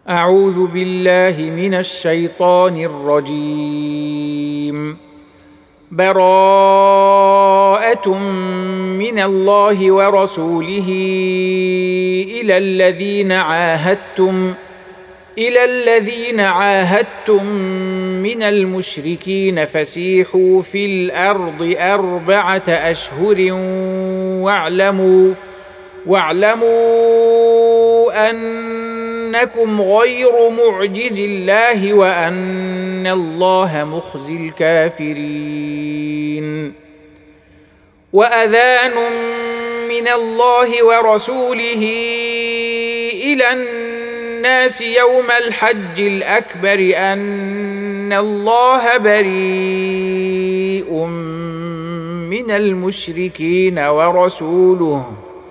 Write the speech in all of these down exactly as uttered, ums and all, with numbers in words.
أعوذ بالله من الشيطان الرجيم. براءة من الله ورسوله إلى الذين عاهدتم إلى الذين عاهدتم من المشركين فسيحوا في الأرض أربعة أشهر واعلموا واعلموا أنكم غير معجز الله وأن الله مخزي الكافرين. وأذان من الله ورسوله إلى الناس يوم الحج الأكبر أن الله بريء من المشركين ورسوله،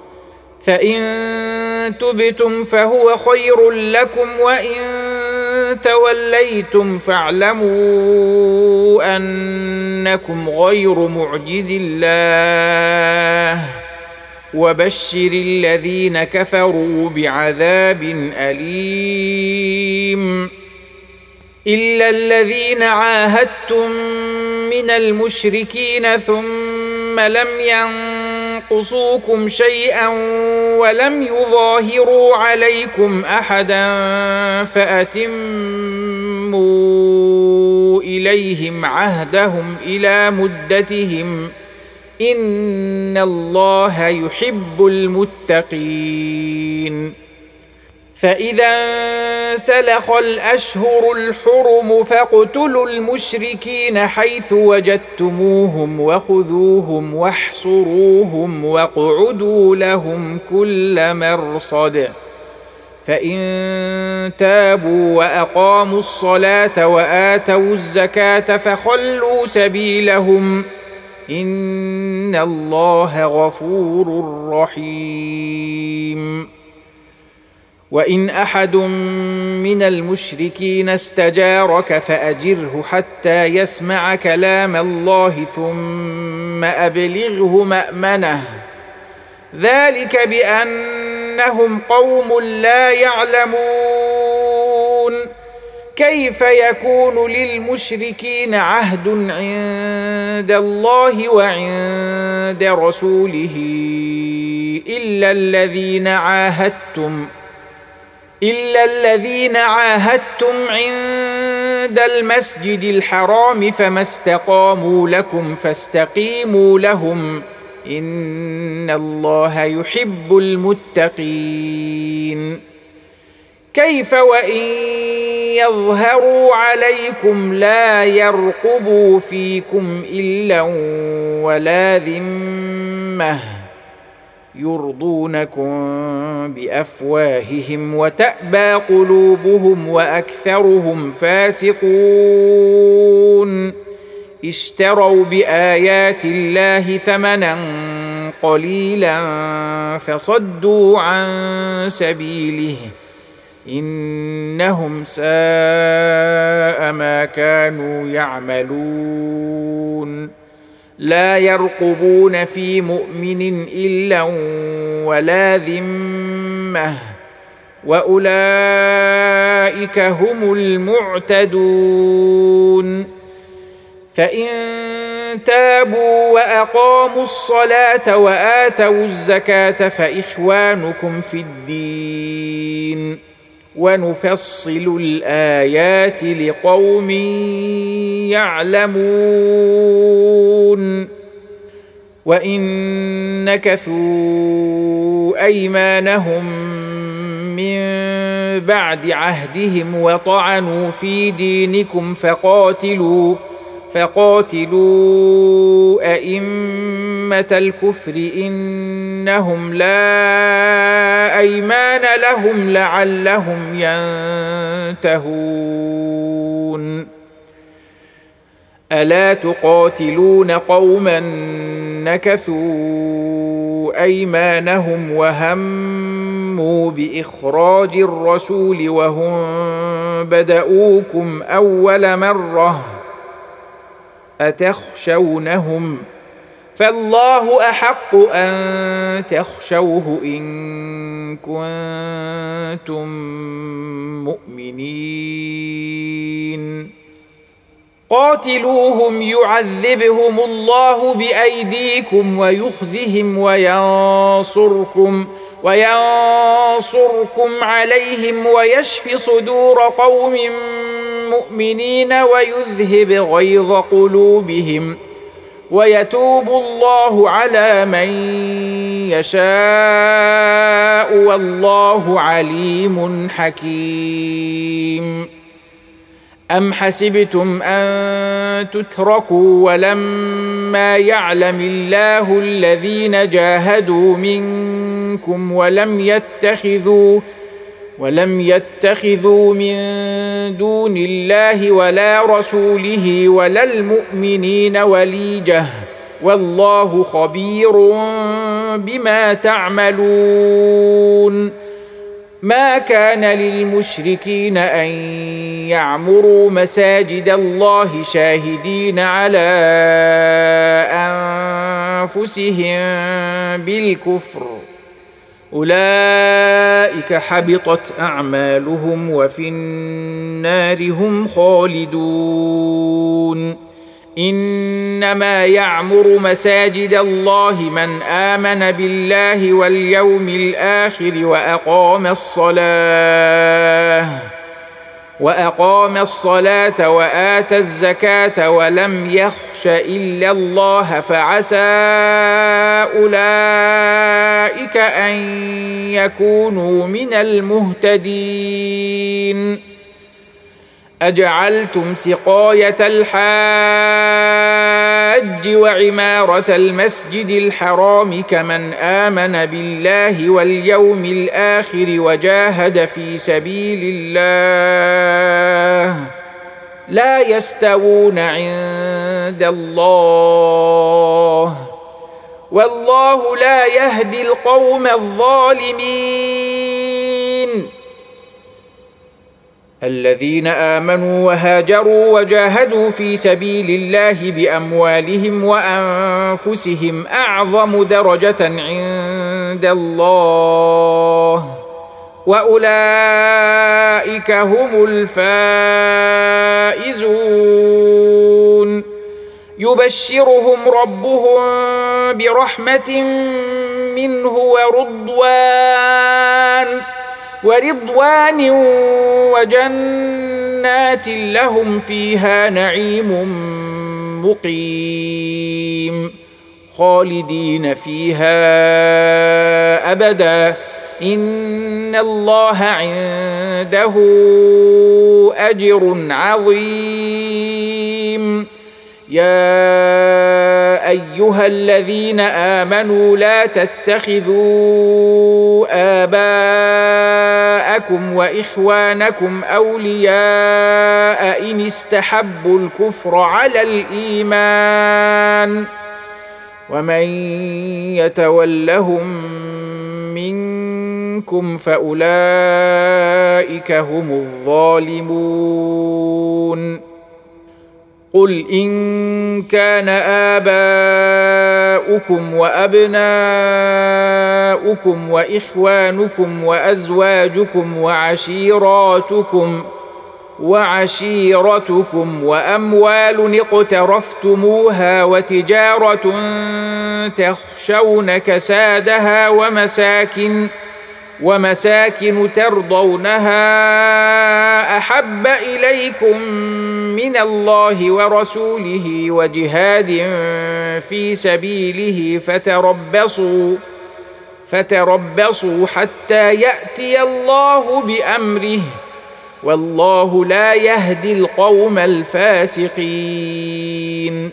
فإن تبتم فهو خير لكم، وإن توليتم فاعلموا أنكم غير معجز الله، وبشر الذين كفروا بعذاب أليم. إلا الذين عاهدتم من المشركين ثم لم ينقصوكم شيئا ولم يظاهروا عليكم أحدا فأتموا إليهم عهدهم إلى مدتهم، إن الله يحب المتقين. فإذا انسلخ الأشهر الحرم فاقتلوا المشركين حيث وجدتموهم وخذوهم واحصروهم واقعدوا لهم كل مرصد، فإن تابوا وأقاموا الصلاة وآتوا الزكاة فخلوا سبيلهم، إن الله غفور رحيم. وإن أحد من المشركين استجارك فأجره حتى يسمع كلام الله ثم أبلغه مأمنه، ذلك بأنهم قوم لا يعلمون. كيف يكون للمشركين عهد عند الله وعند رسوله إلا الذين عاهدتم إلا الذين عاهدتم عند المسجد الحرام، فما استقاموا لكم فاستقيموا لهم، إن الله يحب المتقين. كيف وإن يظهروا عليكم لا يرقبوا فيكم إلا ولا ذمة، يرضونكم بأفواههم وتأبى قلوبهم وأكثرهم فاسقون. اشتروا بآيات الله ثمنا قليلا فصدوا عن سبيله، إنهم ساء ما كانوا يعملون. لا يرقبون في مؤمن إلا ولا ذمة، وأولئك هم المعتدون. فإن تابوا وأقاموا الصلاة وآتوا الزكاة فإخوانكم في الدين، ونفصل الآيات لقوم يعلمون. وإن نكثوا أيمانهم من بعد عهدهم وطعنوا في دينكم فقاتلوا فقاتلوا أئمة الكفر إنهم لا أيمان لهم لعلهم ينتهون. ألا تقاتلون قوما نكثوا أيمانهم وهموا بإخراج الرسول وهم بدؤوكم أول مرة، أتخشونهم فالله أحق أن تخشوه إن كنتم مؤمنين قاتلوهم يعذبهم الله بأيديكم ويخزهم وينصركم وينصركم عليهم ويشف صدور قوم مؤمنين ويذهب غيظ قلوبهم ويتوب الله على من يشاء والله عليم حكيم أم حسبتم أن تتركوا ولما يعلم الله الذين جاهدوا منكم ولم يتخذوا ولم يتخذوا من دون الله ولا رسوله ولا المؤمنين وليجة والله خبير بما تعملون ما كان للمشركين أن يعمروا مساجد الله شاهدين على أنفسهم بالكفر أولئك حبطت أعمالهم وفي النار هم خالدون إنما يعمر مساجد الله من آمن بالله واليوم الآخر وأقام الصلاة وأقام الصلاة وآتى الزكاة ولم يخش إلا الله فعسى أولئك أن يكونوا من المهتدين أجعلتم سقاية الحاج وعمارة المسجد الحرام كمن آمن بالله واليوم الآخر وجاهد في سبيل الله لا يستوون عند الله والله لا يهدي القوم الظالمين الذين آمنوا وهاجروا وجاهدوا في سبيل الله بأموالهم وأنفسهم أعظم درجة عند الله وأولئك هم الفائزون يبشرهم ربهم برحمة منه ورضوان ورضوان وجنات لهم فيها نعيم مقيم خالدين فيها أبدا إن الله عنده أجر عظيم يا أيها الذين آمنوا لا تتخذوا آباءكم وإخوانكم أولياء إن استحبوا الكفر على الإيمان ومن يتولهم منكم فأولئك هم الظالمون قل إن كان آباؤكم وأبناؤكم وإخوانكم وأزواجكم وعشيراتكم وعشيرتكم وأموال اقترفتموها وتجارة تخشون كسادها ومساكن ومساكن ترضونها أحب إليكم من الله ورسوله وجهاد في سبيله فتربصوا فتربصوا حتى يأتي الله بأمره والله لا يهدي القوم الفاسقين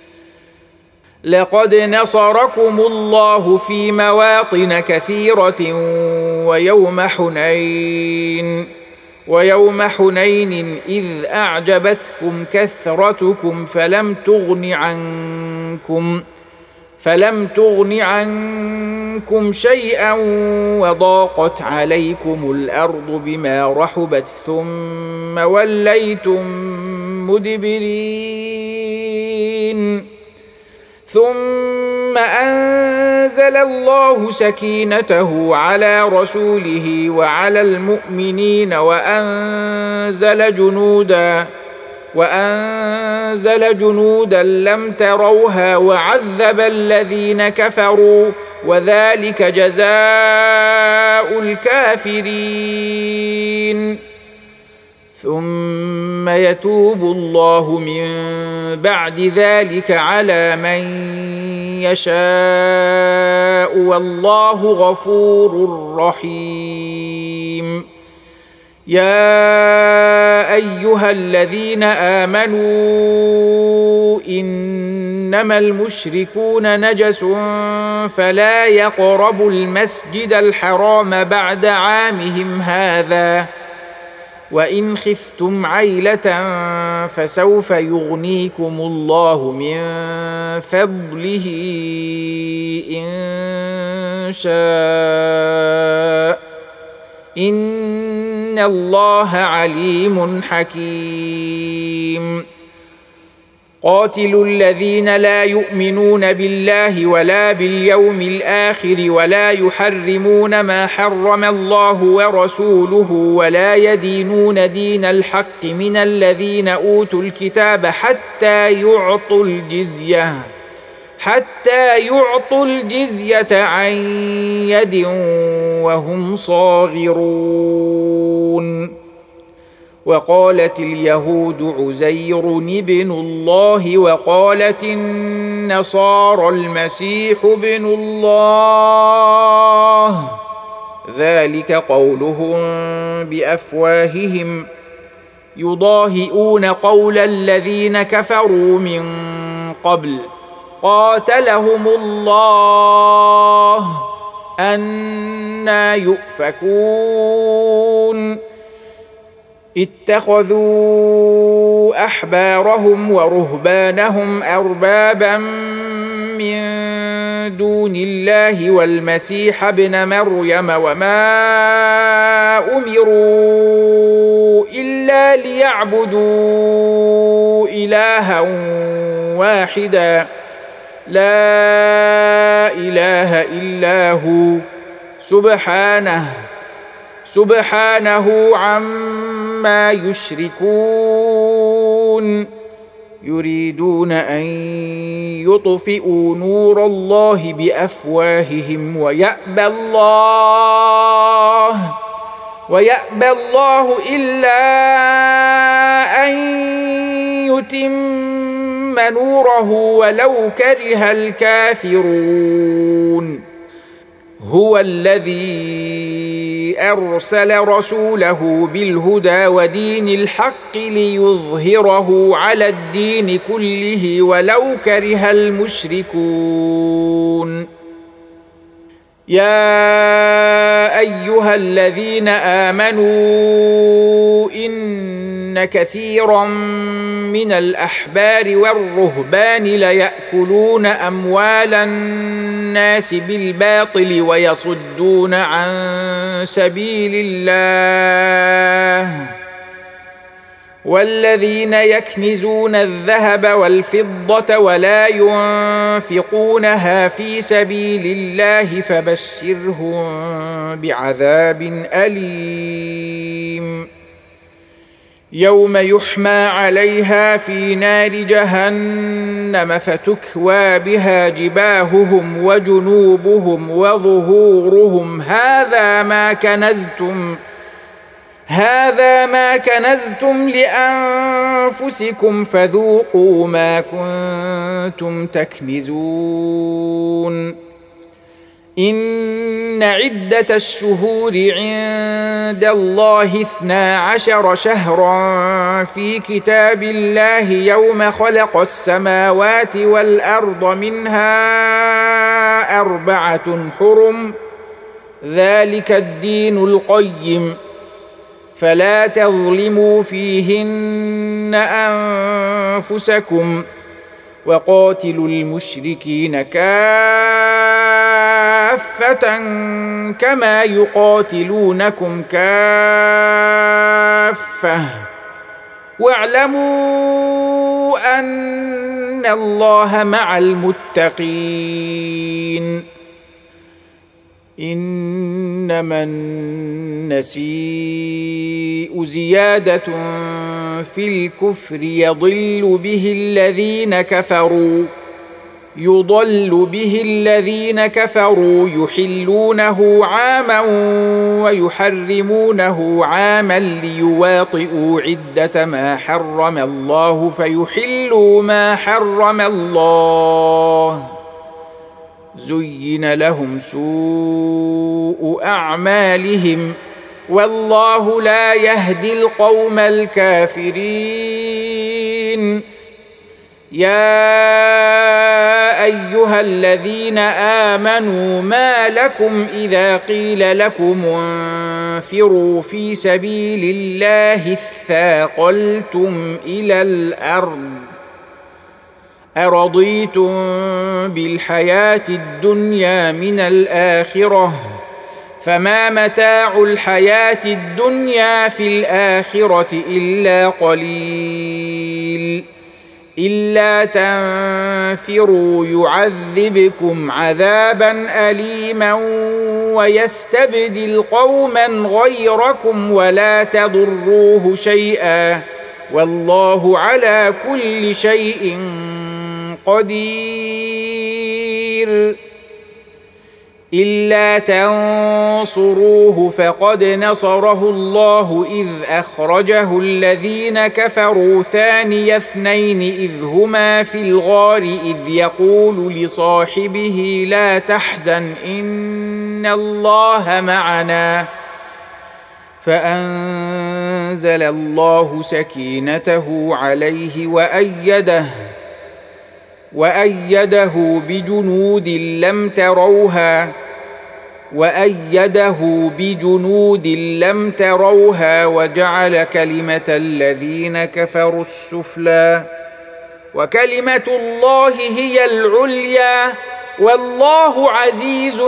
لقد نصركم الله في مواطن كثيرة ويوم حنين ويوم حنين إذ أعجبتكم كثرتكم فلم تغن عنكم فلم تغن عنكم شيئا وضاقت عليكم الأرض بما رحبت ثم وليتم مدبرين ثم أنزل الله سكينته على رسوله وعلى المؤمنين وأنزل جنودا وأنزل جنودا لم تروها وعذب الذين كفروا وذلك جزاء الكافرين. ثم يتوب الله من بعد ذلك على من يشاء والله غفور رحيم. يا أيها الذين آمنوا إنما المشركون نجس فلا يقربوا المسجد الحرام بعد عامهم هذا وإن خفتم عيلة فسوف يغنيكم الله من فضله إن شاء إن الله عليم حكيم. قاتلوا الذين لا يؤمنون بالله ولا باليوم الآخر ولا يحرمون ما حرم الله ورسوله ولا يدينون دين الحق من الذين أوتوا الكتاب حتى يعطوا الجزية حتى يعطوا الجزية عن يد وهم صاغرون. وقالت اليهود عزير ابن الله وقالت النصارى المسيح ابن الله ذلك قولهم بأفواههم يضاهئون قول الذين كفروا من قبل قاتلهم الله أنى يؤفكون. اتخذوا أحبارهم ورهبانهم أربابا من دون الله والمسيح ابن مريم وما أمروا إلا ليعبدوا إلها واحدا لا إله إلا هو سبحانه سبحانه عما يشركون. يريدون أن يطفئوا نور الله بأفواههم ويأبى الله ويأبى الله إلا أن يتم نوره ولو كره الكافرون. هو الذي أرسل رسوله بالهدى ودين الحق ليظهره على الدين كله ولو كره المشركون. يا أيها الذين آمنوا إن كثيرا من الأحبار والرهبان ليأكلون أموال الناس بالباطل ويصدون عن سبيل الله والذين يكنزون الذهب والفضة ولا ينفقونها في سبيل الله فبشرهم بعذاب أليم. يوم يحمى عليها في نار جهنم فتكوى بها جباههم وجنوبهم وظهورهم هذا ما كنزتم هذا ما كنزتم لأنفسكم فذوقوا ما كنتم تكنزون. إن عدة الشهور عند الله اثنا عشر شهرا في كتاب الله يوم خلق السماوات والأرض منها أربعة حرم ذلك الدين القيم فلا تظلموا فيهن أنفسكم وقاتلوا المشركين كافة كما يقاتلونكم كافة واعلموا أن إن الله مع المتقين. إنما النسيء زيادة في الكفر يضل به الذين كفروا يضل به الذين كفروا يحلونه عاما ويحرمونه عاما ليواطئوا عدة ما حرم الله فيحلوا ما حرم الله. زين لهم سوء أعمالهم والله لا يهدي القوم الكافرين. يا أيها الذين آمنوا ما لكم إذا قيل لكم انفروا في سبيل الله اثاقلتم إلى الأرض أرضيتم بالحياة الدنيا من الآخرة فما متاع الحياة الدنيا في الآخرة إلا قليل. إلا تنفروا يعذبكم عذابا أليما ويستبدل قوما غيركم ولا تضروه شيئا والله على كل شيء قدير. إلا تنصروه فقد نصره الله إذ أخرجه الذين كفروا ثاني اثنين إذ هما في الغار إذ يقول لصاحبه لا تحزن إن الله معنا فأنزل الله سكينته عليه وأيده وأيده بجنود لم تروها وأيده بجنود لم تروها وجعل كلمة الذين كفروا السفلى وكلمة الله هي العليا والله عزيز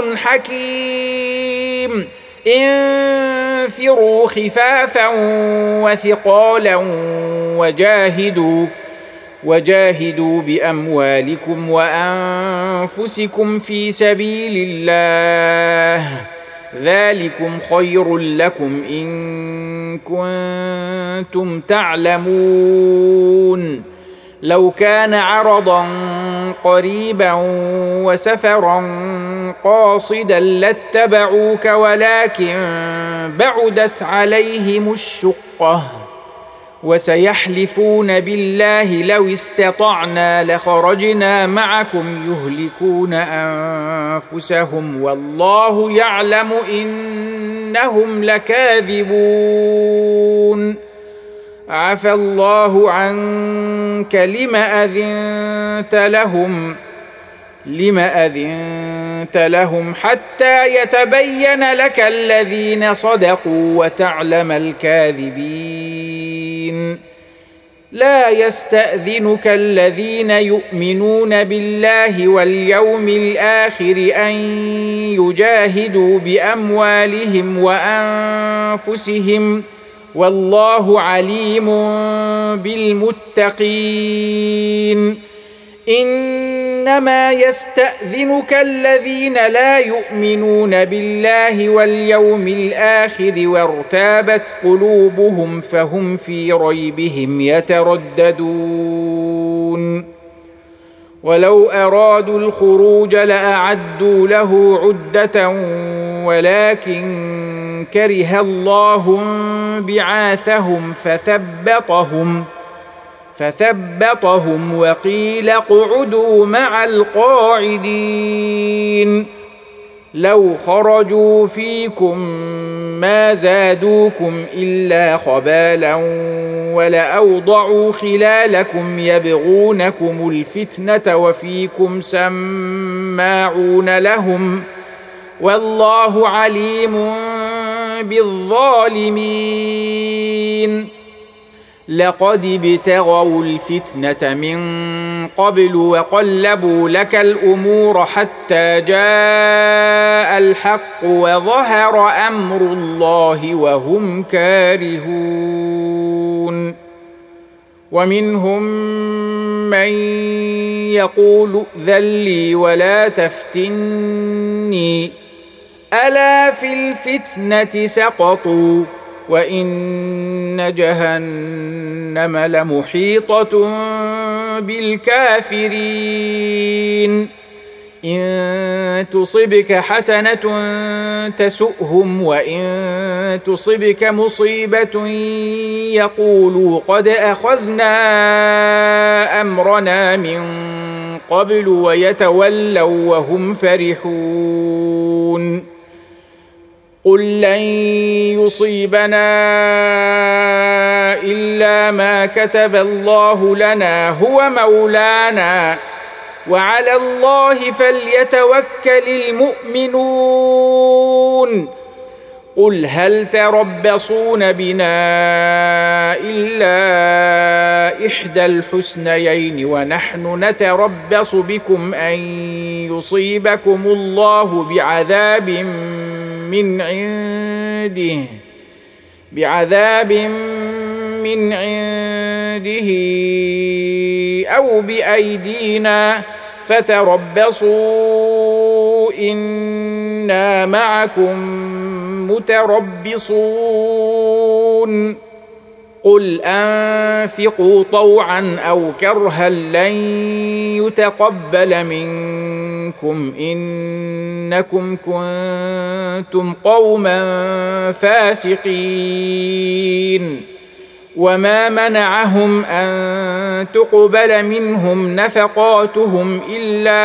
حكيم. انفروا خفافا وثقالا وجاهدوا وجاهدوا بأموالكم وأنفسكم في سبيل الله ذلكم خير لكم إن كنتم تعلمون. لو كان عرضا قريبا وسفرا قاصدا لاتبعوك ولكن بعدت عليهم الشقة وسيحلفون بالله لو استطعنا لخرجنا معكم يهلكون أنفسهم والله يعلم إنهم لكاذبون. عفى الله عنك لم أذنت لهم لم أذنت لهم حتى يتبين لك الذين صدقوا وتعلم الكاذبين. لا يستأذنك الذين يؤمنون بالله واليوم الآخر أن يجاهدوا بأموالهم وأنفسهم والله عليم بالمتقين. إنما يستأذنك الذين لا يؤمنون بالله واليوم الآخر وارتابت قلوبهم فهم في ريبهم يترددون. ولو أرادوا الخروج لأعدوا له عدة ولكن كره الله بعاثهم فثبطهم فثبطهم وقيل اقعدوا مع القاعدين. لو خرجوا فيكم ما زادوكم إلا خبالا ولأوضعوا خلالكم يبغونكم الفتنة وفيكم سماعون لهم والله عليم بالظالمين. لقد ابتغوا الفتنة من قبل وقلبوا لك الأمور حتى جاء الحق وظهر أمر الله وهم كارهون. ومنهم من يقول ائذن لي ولا تفتني ألا في الفتنة سقطوا وإن جهنم لمحيطة بالكافرين إن تصبك حسنة تسؤهم وإن تصبك مصيبة يقولوا قد أخذنا أمرنا من قبل ويتولوا وهم فرحون قل لن يصيبنا إلا ما كتب الله لنا هو مولانا وعلى الله فليتوكل المؤمنون قل هل تربصون بنا إلا إحدى الحسنيين ونحن نتربص بكم أن يصيبكم الله بعذاب من عنده بعذاب من عنده أو بأيدينا فتربصوا إنا معكم متربصون قل أنفقوا طوعا أو كرها لن يتقبل منكم إنكم كنتم قوما فاسقين وما منعهم أن تقبل منهم نفقاتهم إلا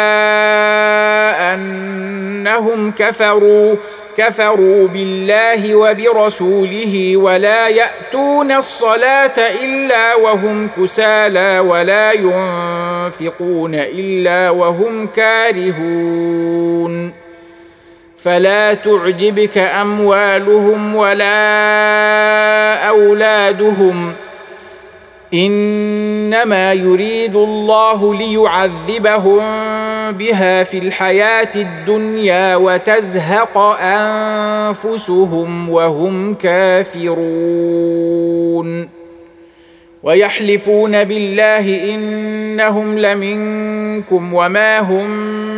أنهم كفروا كفروا بالله وبرسوله ولا يأتون الصلاة إلا وهم كسالى ولا ينفقون إلا وهم كارهون فلا تعجبك أموالهم ولا أولادهم إنما يريد الله ليعذبهم بها في الحياة الدنيا وتزهق أنفسهم وهم كافرون ويحلفون بالله إنهم لمنكم وما هم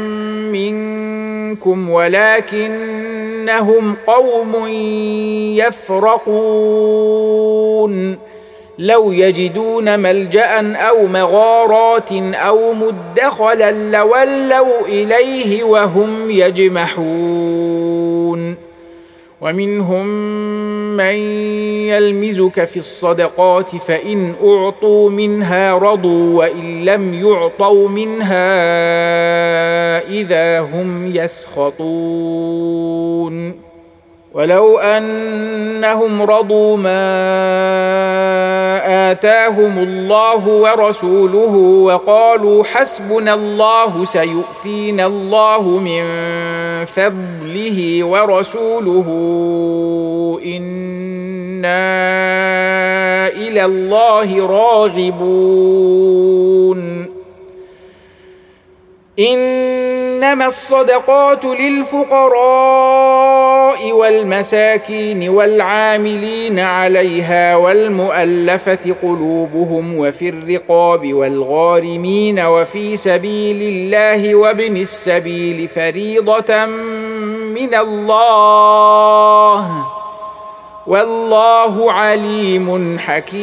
منكم ولكنهم قوم يفرقون لو يجدون ملجأ أو مغارات أو مدخلا لولوا إليه وهم يجمحون ومنهم من يلمزك في الصدقات فإن أعطوا منها رضوا وإن لم يعطوا منها إذا هم يسخطون ولو أنهم رضوا ما آتاهم الله ورسوله وقالوا حسبنا الله سيؤتينا الله من فضله ورسوله إنا إلى الله راغبون إنما الصدقات للفقراء والمساكين والعاملين عليها والمؤلفة قلوبهم وفي الرقاب والغارمين وفي سبيل الله وابن السبيل فريضة من الله والله عليم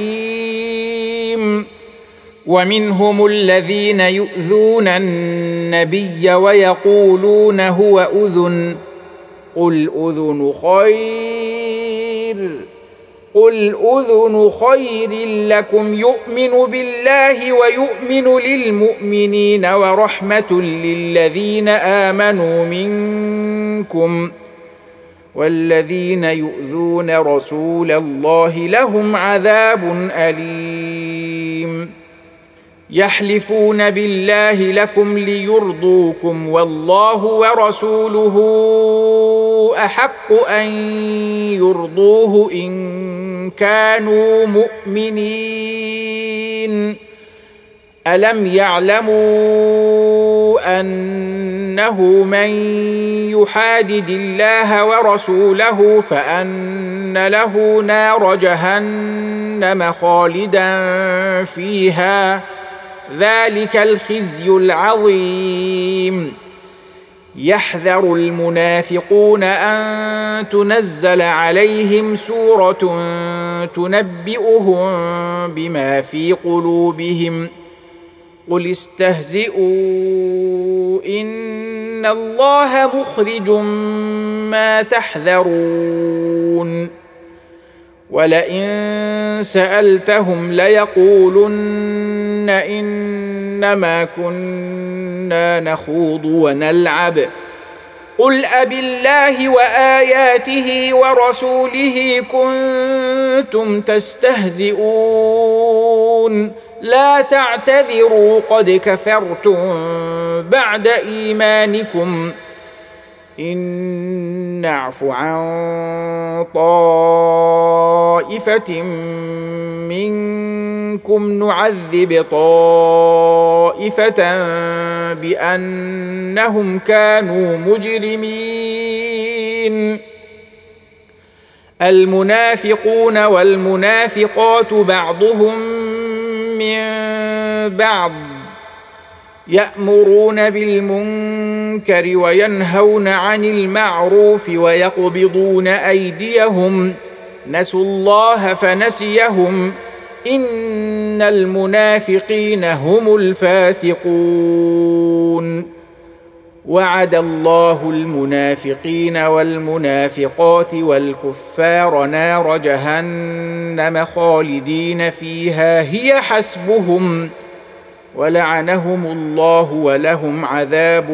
حكيم ومنهم الذين يؤذون النبي ويقولون هو أذن قل أذن خير قل أذن خير لكم يؤمن بالله ويؤمن للمؤمنين ورحمة للذين آمنوا منكم والذين يؤذون رسول الله لهم عذاب أليم يحلفون بالله لكم ليرضوكم والله ورسوله أحق أن يرضوه إن كانوا مؤمنين ألم يعلموا أنه من يحادد الله ورسوله فأن له نار جهنم خالدا فيها ذلك الخزي العظيم. يحذر المنافقون أن تنزل عليهم سورة تنبئهم بما في قلوبهم قل استهزئوا إن الله مخرج ما تحذرون. ولئن سألتهم ليقولن إنما كنا نخوض ونلعب قل أبالله وآياته ورسوله كنتم تستهزئون لا تعتذروا قد كفرتم بعد إيمانكم إن نعف عن طائفة منكم نعذب طائفة بأنهم كانوا مجرمين. المنافقون والمنافقات بعضهم من بعض يأمرون بالمنكر وينهون عن المعروف ويقبضون أيديهم نسوا الله فنسيهم إن المنافقين هم الفاسقون. وعد الله المنافقين والمنافقات والكفار نار جهنم خالدين فيها هي حسبهم ولعنهم الله ولهم عذاب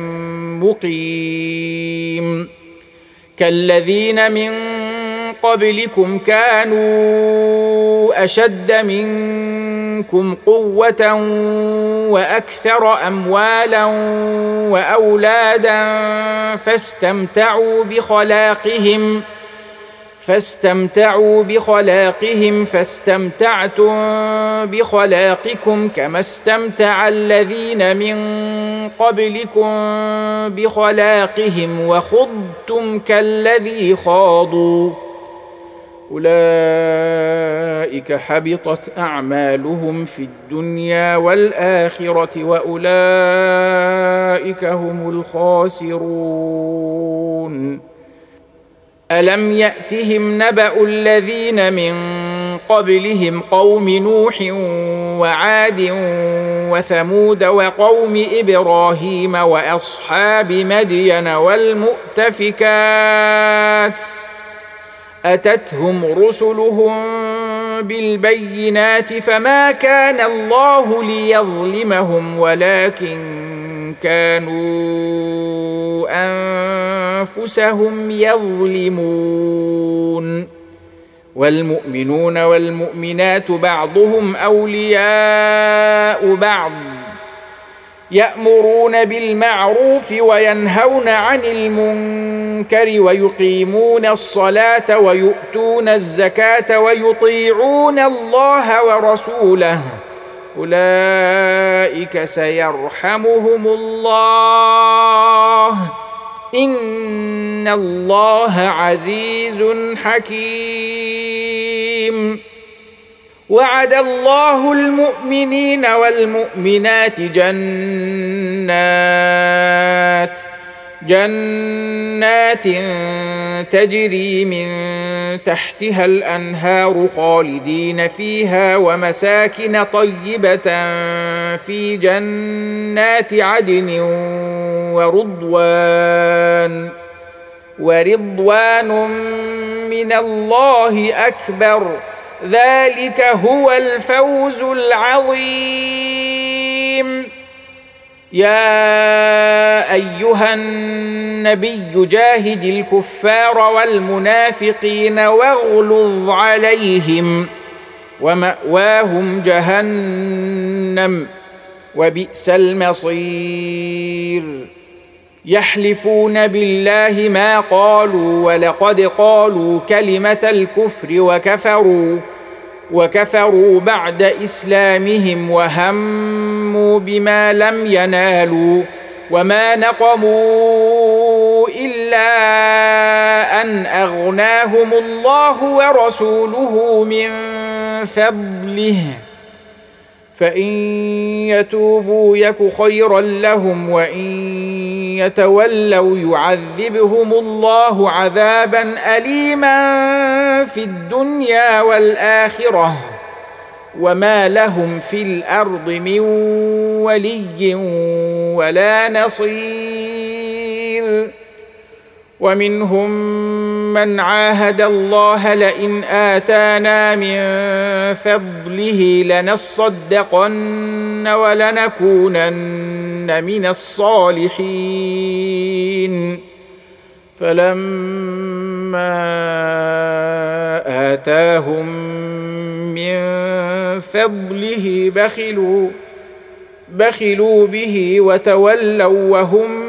مقيم. كالذين من قبلكم كانوا أشد منكم قوة وأكثر أموالا وأولادا فاستمتعوا بخلاقهم فاستمتعوا بخلاقهم فاستمتعتم بخلاقكم كما استمتع الذين من قبلكم بخلاقهم وخضتم كالذي خاضوا أولئك حبطت أعمالهم في الدنيا والآخرة وأولئك هم الخاسرون. ألم يأتهم نبأ الذين من قبلهم قوم نوح وعاد وثمود وقوم إبراهيم وأصحاب مدين والمؤتفكات أتتهم رسلهم بالبينات فما كان الله ليظلمهم ولكن كانوا أنفسهم يظلمون. والمؤمنون والمؤمنات بعضهم أولياء بعض يأمرون بالمعروف وينهون عن المنكر ويقيمون الصلاة ويؤتون الزكاة ويطيعون الله ورسوله أولئك سيرحمهم الله إن الله عزيز حكيم. وعد الله المؤمنين والمؤمنات جنات جنات تجري من تحتها الأنهار خالدين فيها ومساكن طيبة في جنات عدن ورضوان ورضوان من الله أكبر ذلك هو الفوز العظيم. يا أيها النبي جاهد الكفار والمنافقين واغلظ عليهم ومأواهم جهنم وبئس المصير. يحلفون بالله ما قالوا ولقد قالوا كلمة الكفر وكفروا وكفروا بعد إسلامهم وهموا بما لم ينالوا وما نقموا إلا أن أغناهم الله ورسوله من فضله فإن يتوبوا يك خيرا لهم وإن يتولوا يعذبهم الله عذابا أليما في الدنيا والآخرة وما لهم في الأرض من ولي ولا نصير. ومنهم من عاهد الله لئن آتانا من فضله لنصدقن ولنكونن من الصالحين فلما آتاهم من فضله بخلوا بخلوا به وتولوا وهم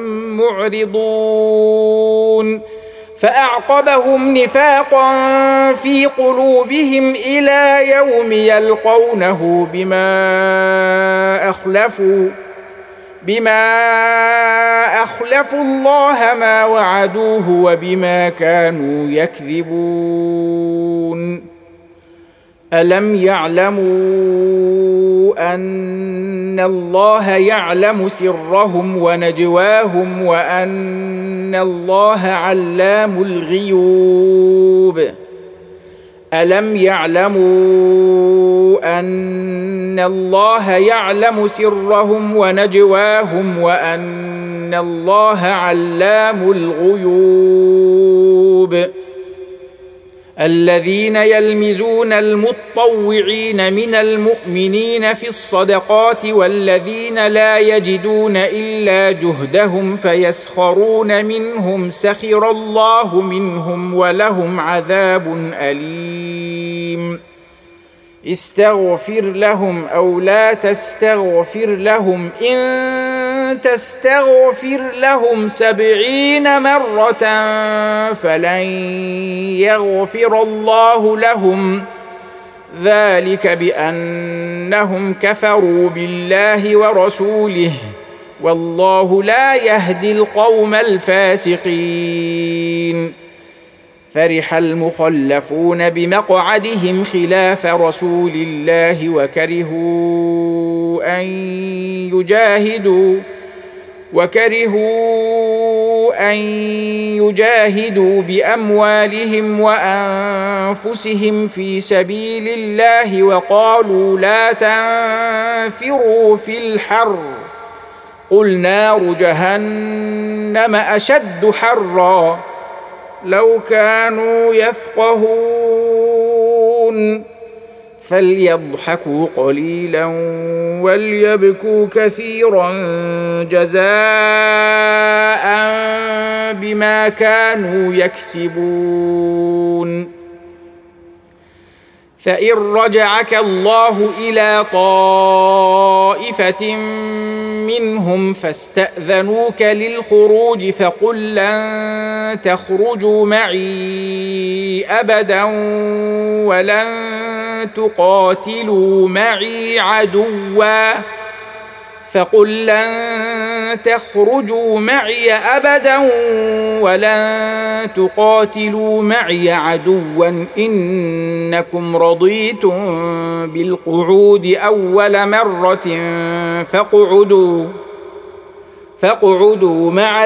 معرضون فأعقبهم نفاقا في قلوبهم إلى يوم يلقونه بما أخلفوا بما أخلفوا الله ما وعدوه وبما كانوا يكذبون. ألم يعلموا أن الله يعلم سرهم ونجواهم وأن الله علام الغيوب ألم يعلموا أن الله يعلم سرهم ونجواهم وأن الله علام الغيوب الذين يلمزون المطوعين من المؤمنين في الصدقات والذين لا يجدون إلا جهدهم فيسخرون منهم سخر الله منهم ولهم عذاب أليم. استغفر لهم أو لا تستغفر لهم إن تستغفر لهم سبعين مرة فلن يغفر الله لهم ذلك بأنهم كفروا بالله ورسوله والله لا يهدي القوم الفاسقين. فرح المخلفون بمقعدهم خلاف رسول الله وكرهوا أن يجاهدوا وكرهوا أن يجاهدوا بأموالهم وأنفسهم في سبيل الله وقالوا لا تنفروا في الحر قل نار جهنم أشد حرا لو كانوا يفقهون فليضحكوا قليلا وليبكوا كثيرا جزاء بما كانوا يكسبون. فإن رجعك الله إلى طائفة منهم فاستأذنوك للخروج فقل لن تخرجوا معي أبدا ولن تقاتلوا معي عدوا فقل لن تخرجوا معي أبدا ولن تقاتلوا معي عدوا إنكم رضيتم بالقعود أول مرة فاقعدوا فاقعدوا مع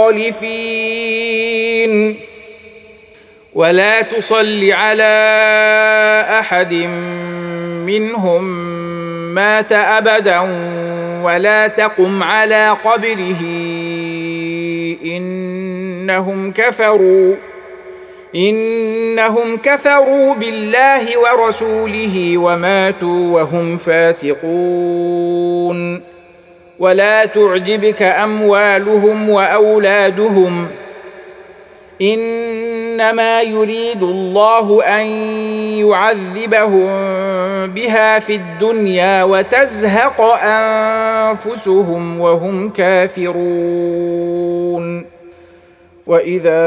الخالفين ولا تصل على أحد منهم مات أبدا ولا تقم على قبره إنهم كفروا إنهم كفروا بالله ورسوله وماتوا وهم فاسقون. ولا تعجبك أموالهم وأولادهم إنما يريد الله أن يعذبهم بها في الدنيا وتزهق أنفسهم وهم كافرون. وإذا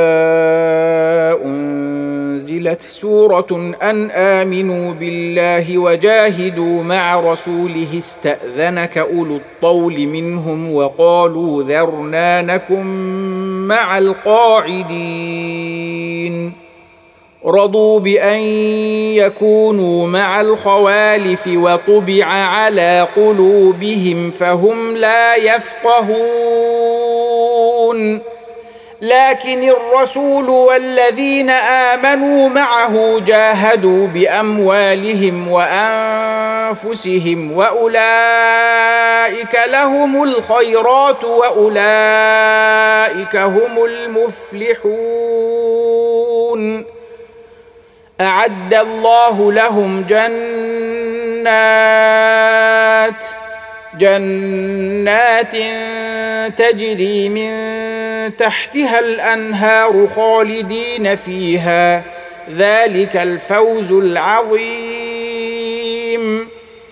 أنزلت سورة أن آمنوا بالله وجاهدوا مع رسوله استأذنك أولو الطول منهم وقالوا ذرنا نكن مع القاعدين رضوا بأن يكونوا مع الخوالف وطبع على قلوبهم فهم لا يفقهون لكن الرسول والذين آمنوا معه جاهدوا بأموالهم وأنفسهم وأولئك لهم الخيرات وأولئك هم المفلحون أعد الله لهم جنات جنات تجري من تحتها الأنهار خالدين فيها ذلك الفوز العظيم.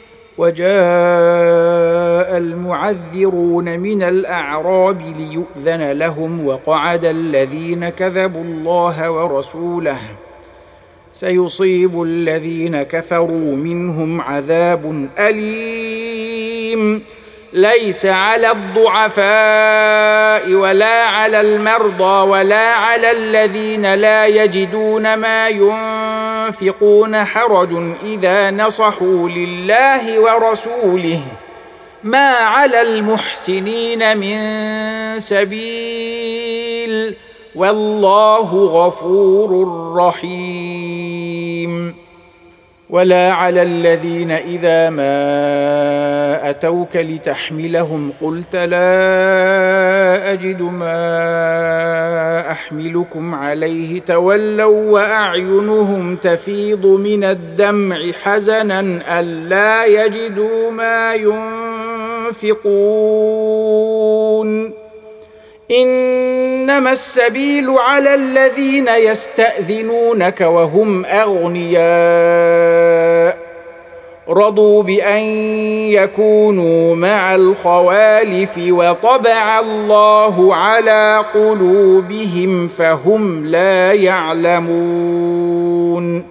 وجاء المعذرون من الأعراب ليؤذن لهم وقعد الذين كذبوا الله ورسوله سيصيب الذين كفروا منهم عذاب أليم ليس على الضعفاء ولا على المرضى ولا على الذين لا يجدون ما ينفقون حرج إذا نصحوا لله ورسوله ما على المحسنين من سبيل والله غفور رحيم. ولا على الذين إذا ما أتوك لتحملهم قلت لا أجد ما أحملكم عليه تولوا وأعينهم تفيض من الدمع حزنا ألا يجدوا ما ينفقون إنما السبيل على الذين يستأذنونك وهم أغنياء رضوا بأن يكونوا مع الخوالف وطبع الله على قلوبهم فهم لا يعلمون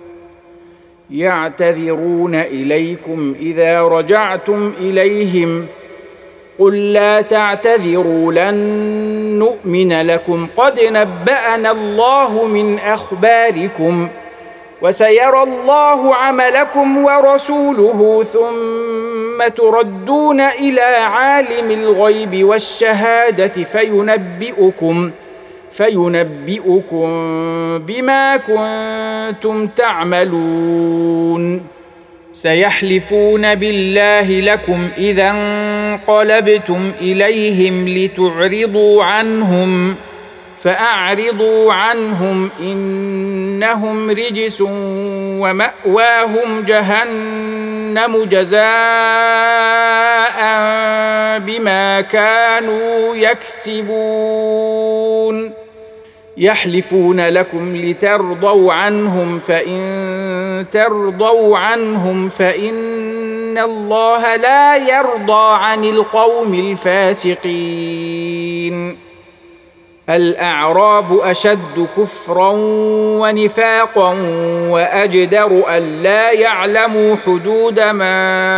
يعتذرون إليكم إذا رجعتم إليهم قل لا تعتذروا لن نؤمن لكم قد نبأنا الله من أخباركم وسيرى الله عملكم ورسوله ثم تردون إلى عالم الغيب والشهادة فينبئكم فينبئكم بما كنتم تعملون سيحلفون بالله لكم إذا انقلبتم إليهم لتعرضوا عنهم فأعرضوا عنهم إنهم رجس ومأواهم جهنم جزاء بما كانوا يكسبون يحلفون لكم لترضوا عنهم فإن ترضوا عنهم فإن الله لا يرضى عن القوم الفاسقين الأعراب أشد كفرا ونفاقا وأجدر ألا يعلموا حدود ما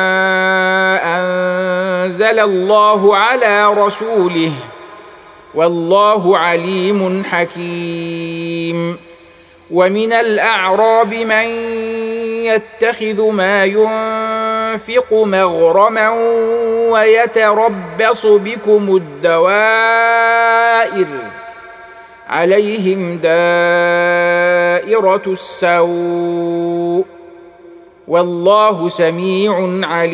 أنزل الله على رسوله والله عليم حكيم ومن الأعراب من يتخذ ما ينفق مغرما ويتربص بكم الدوائر عليهم دائرة السوء والله سميع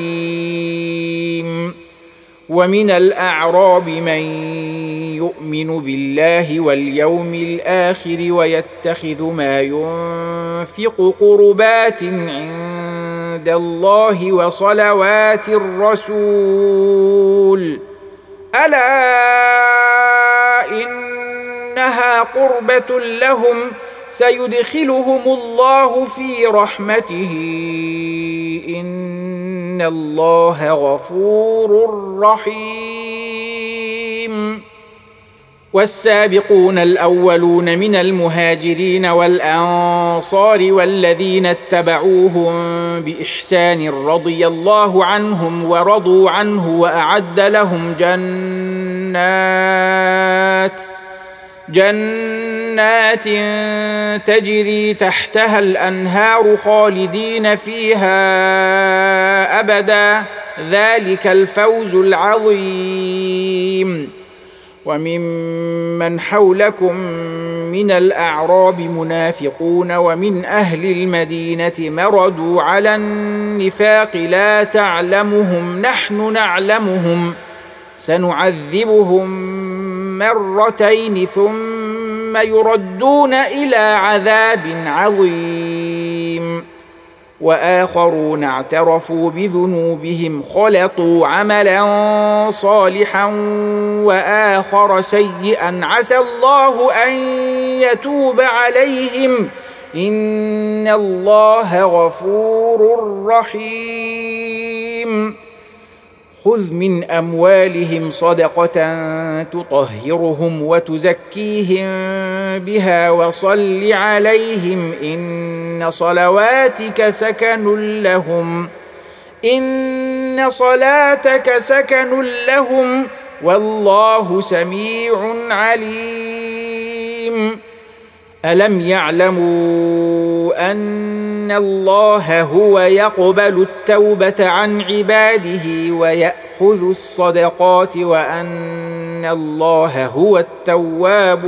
عليم ومن الأعراب من يؤمن بالله واليوم الآخر ويتخذ ما ينفق قربات عند الله وصلوات الرسول ألا إنها قربة لهم سيدخلهم الله في رحمته إن الله غفور رحيم والسابقون الأولون من المهاجرين والأنصار والذين اتبعوهم بإحسان رضي الله عنهم ورضوا عنه وأعد لهم جنات جنات تجري تحتها الأنهار خالدين فيها أبدا، ذلك الفوز العظيم. وممن حولكم من الأعراب منافقون ومن أهل المدينة مردوا على النفاق لا تعلمهم نحن نعلمهم سنعذبهم مرتين ثم يردون إلى عذاب عظيم. وآخرون اعترفوا بذنوبهم خلطوا عملا صالحا وآخر سيئا عسى الله أن يتوب عليهم إن الله غفور رحيم. خذ من أموالهم صدقة تطهرهم وتزكيهم بها وصل عليهم إن صلواتك سكن لهم إن صلاتك سكن لهم والله سميع عليم. ألم يعلموا أن الله هو يقبل التوبة عن عباده ويأخذ الصدقات وأن الله هو التواب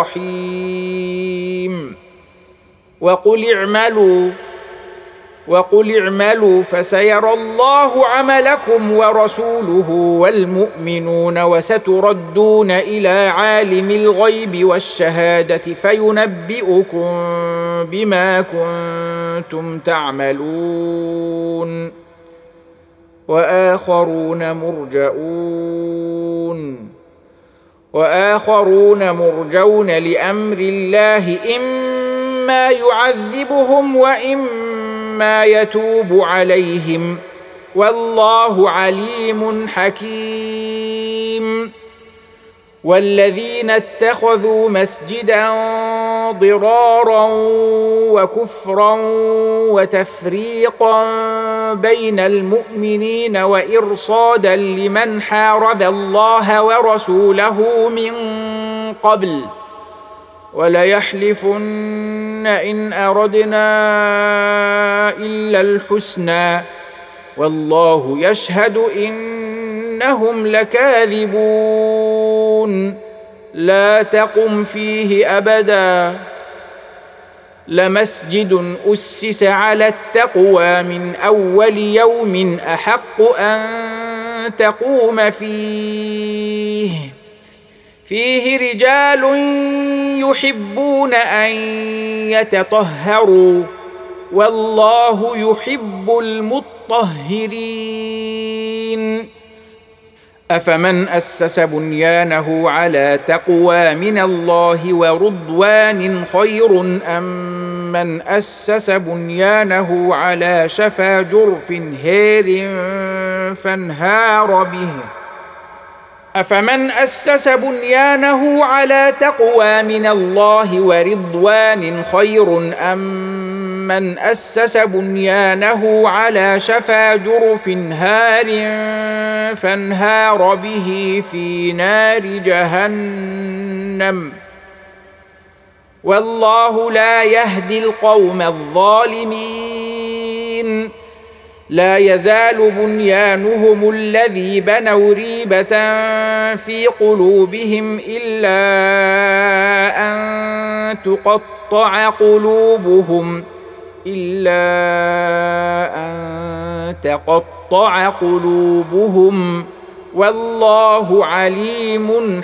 الرحيم. وقل اعملوا وقل اعملوا فسيرى الله عملكم ورسوله والمؤمنون وستردون إلى عالم الغيب والشهادة فينبئكم بما كنتم تعملون. وآخرون مرجؤون وآخرون مرجون لأمر الله إما يعذبهم وإما ما يتوب عليهم والله عليم حكيم. والذين اتخذوا مسجدا ضرارا وكفرا وتفريقا بين المؤمنين وإرصادا لمن حارب الله ورسوله من قبل وليحلفن إن أردنا إلا الحسنى والله يشهد إنهم لكاذبون. لا تقم فيه أبدا لمسجد أسس على التقوى من أول يوم أحق أن تقوم فيه فيه رجال يحبون أن يتطهروا والله يحب المطهرين. أفمن أسس بنيانه على تقوى من الله ورضوان خير أم من أسس بنيانه على شفا جرف هار فانهار به أفمن أسس بنيانه على تقوى من الله ورضوان خير أم من أسس بنيانه على شفا جرف هار فانهار به في نار جهنم والله لا يهدي القوم الظالمين. لا يزال بنيانهم الذي بنوا ريبة في قلوبهم إلا أن تقطع قلوبهم إلا أن تقطع قلوبهم والله عليم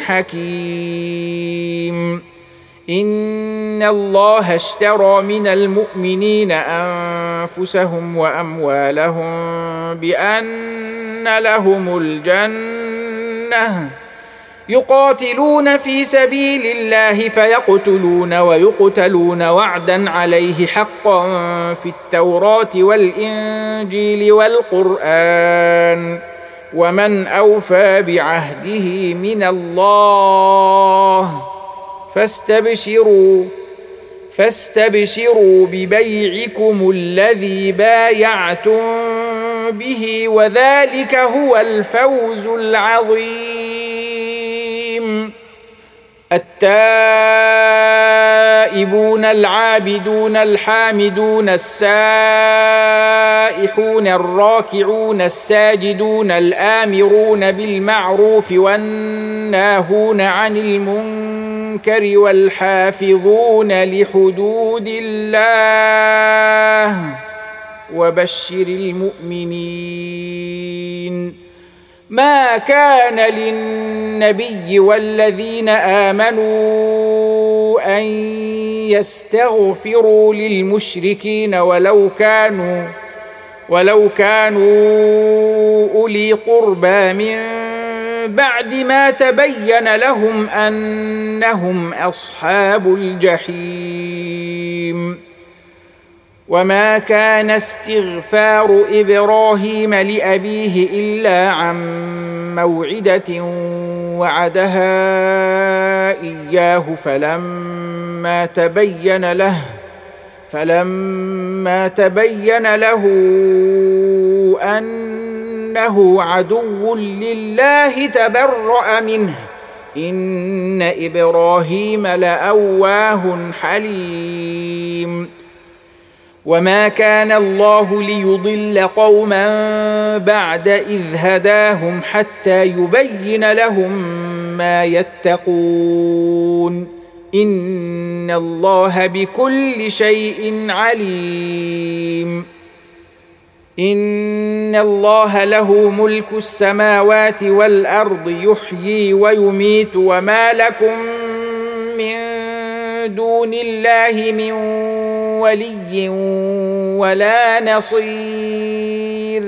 حكيم. إن الله اشترى من المؤمنين أنفسهم وأموالهم بأن لهم الجنة يقاتلون في سبيل الله فيقتلون ويقتلون وعدا عليه حقا في التوراة والإنجيل والقرآن ومن أوفى بعهده من الله فاستبشروا فاستبشروا ببيعكم الذي بايعتم به وذلك هو الفوز العظيم. التائبون العابدون الحامدون السائحون الراكعون الساجدون الآمرون بالمعروف والناهون عن المنكر والحافظون لحدود الله وبشر المؤمنين. ما كان للنبي والذين آمنوا أن يستغفروا للمشركين ولو كانوا ولو كانوا أولي قربى من بعد ما تبين لهم أنهم أصحاب الجحيم. وما كان استغفار إبراهيم لأبيه إلا عن موعدة وعدها إياه فلما تبين له فلما تبين له أنه عدو لله تبرأ منه إن إبراهيم لأواه حليم. وما كان الله ليضل قوما بعد إذ هداهم حتى يبين لهم ما يتقون إن الله بكل شيء عليم. إن الله له ملك السماوات والأرض يحيي ويميت وما لكم من دون الله من ولي ولا نصير.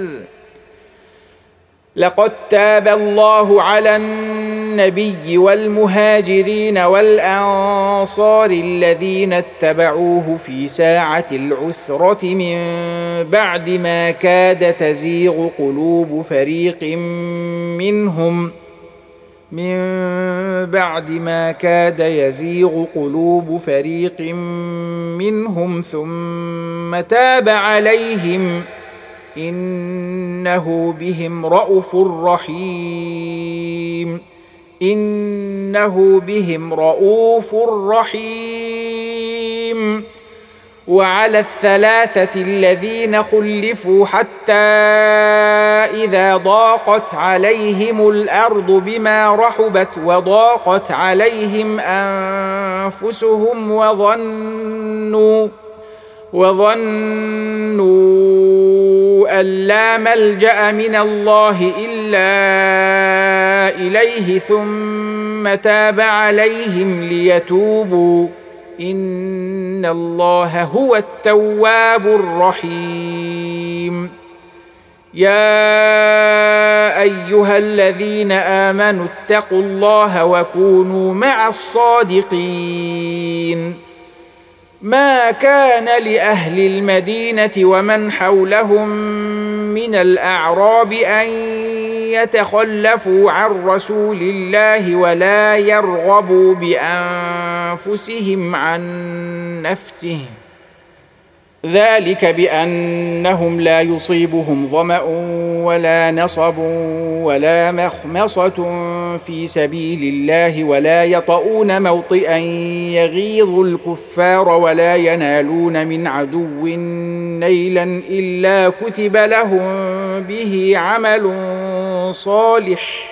لقد تاب الله على النبي والمهاجرين والأنصار الذين اتبعوه في ساعة العسرة من بعد ما كاد تزيغ قلوب فريق منهم من بعد ما كاد يزيغ قلوب فريق منهم ثم تاب عليهم إنه بهم رءوف رحيم. إنه بهم رءوف رحيم. وعلى الثلاثة الذين خلفوا حتى إذا ضاقت عليهم الأرض بما رحبت وضاقت عليهم أنفسهم وظنوا وظنوا أن لا ملجأ من الله إلا إليه ثم تاب عليهم ليتوبوا إن الله هو التواب الرحيم. يا أيها الذين آمنوا اتقوا الله وكونوا مع الصادقين. ما كان لأهل المدينة ومن حولهم من الأعراب أن يتخلفوا عن رسول الله ولا يرغبوا بأنفسهم عن نفسه ذلك بأنهم لا يصيبهم ظمأ ولا نصب ولا مخمصة في سبيل الله ولا يطؤون موطئا يغيظ الكفار ولا ينالون من عدو نيلا إلا كتب لهم به عمل صالح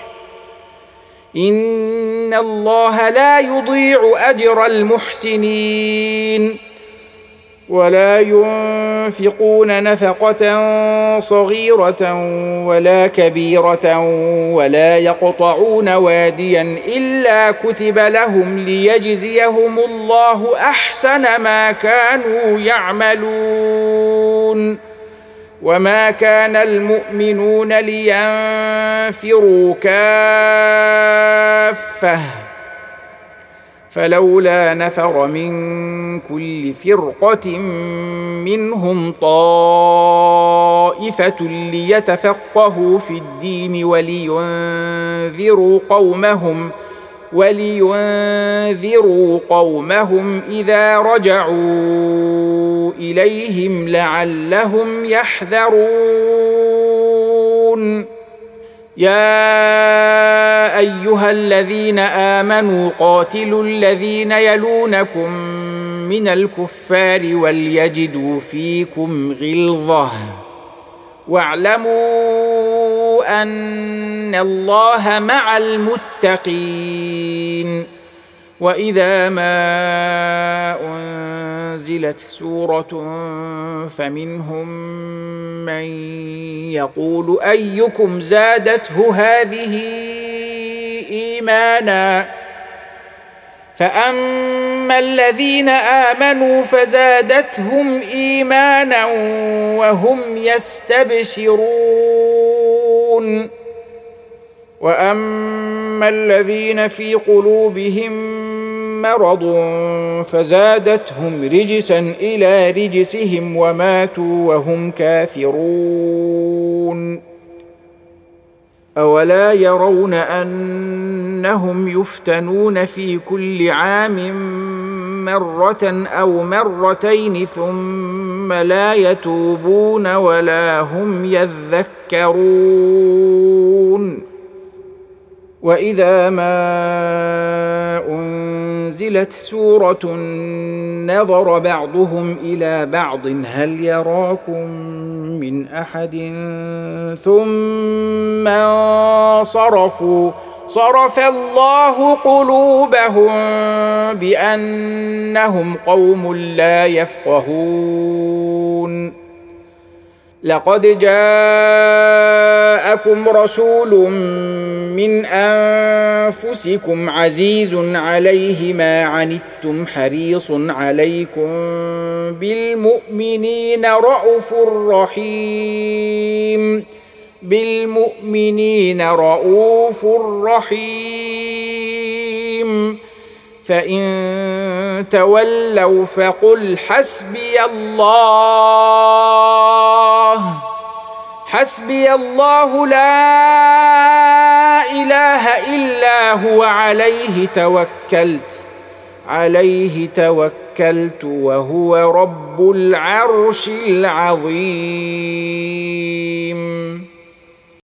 إن الله لا يضيع أجر المحسنين. ولا ينفقون نفقة صغيرة ولا كبيرة ولا يقطعون واديا إلا كتب لهم ليجزيهم الله أحسن ما كانوا يعملون. وما كان المؤمنون لينفروا كافة فلولا نفر من كل فرقة منهم طائفة ليتفقهوا في الدين ولينذروا قومهم ولينذروا قومهم إذا رجعوا إليهم لعلهم يحذرون. يا ايها الذين امنوا قاتلوا الذين يلونكم من الكفار وليجدوا فيكم غلظة واعلموا ان الله مع المتقين. واذا ما انزلت سورة فمنهم من يقول ايكم زادته هذه ايمانا فاما الذين امنوا فزادتهم ايمانا وهم يستبشرون واما الذين في قلوبهم مرض فزادتهم رجسا الى رجسهم وماتوا وهم كافرون. أولا يرون أنهم يفتنون في كل عام مرة أو مرتين ثم لا يتوبون ولا هم يذكرون. وإذا ما أنزلت سورة نظر بعضهم إلى بعض هل يراكم من أحد ثم انصرفوا صرف الله قلوبهم بأنهم قوم لا يفقهون. لقد جاءكم رسول من أنفسكم عزيز عليه ما عنتم حريص عليكم بالمؤمنين رءوف رحيم بالمؤمنين رءوف رحيم. فإن تولوا فقل حسبي الله حسبي الله لا إله إلا هو عليه توكلت عليه توكلت وهو رب العرش العظيم.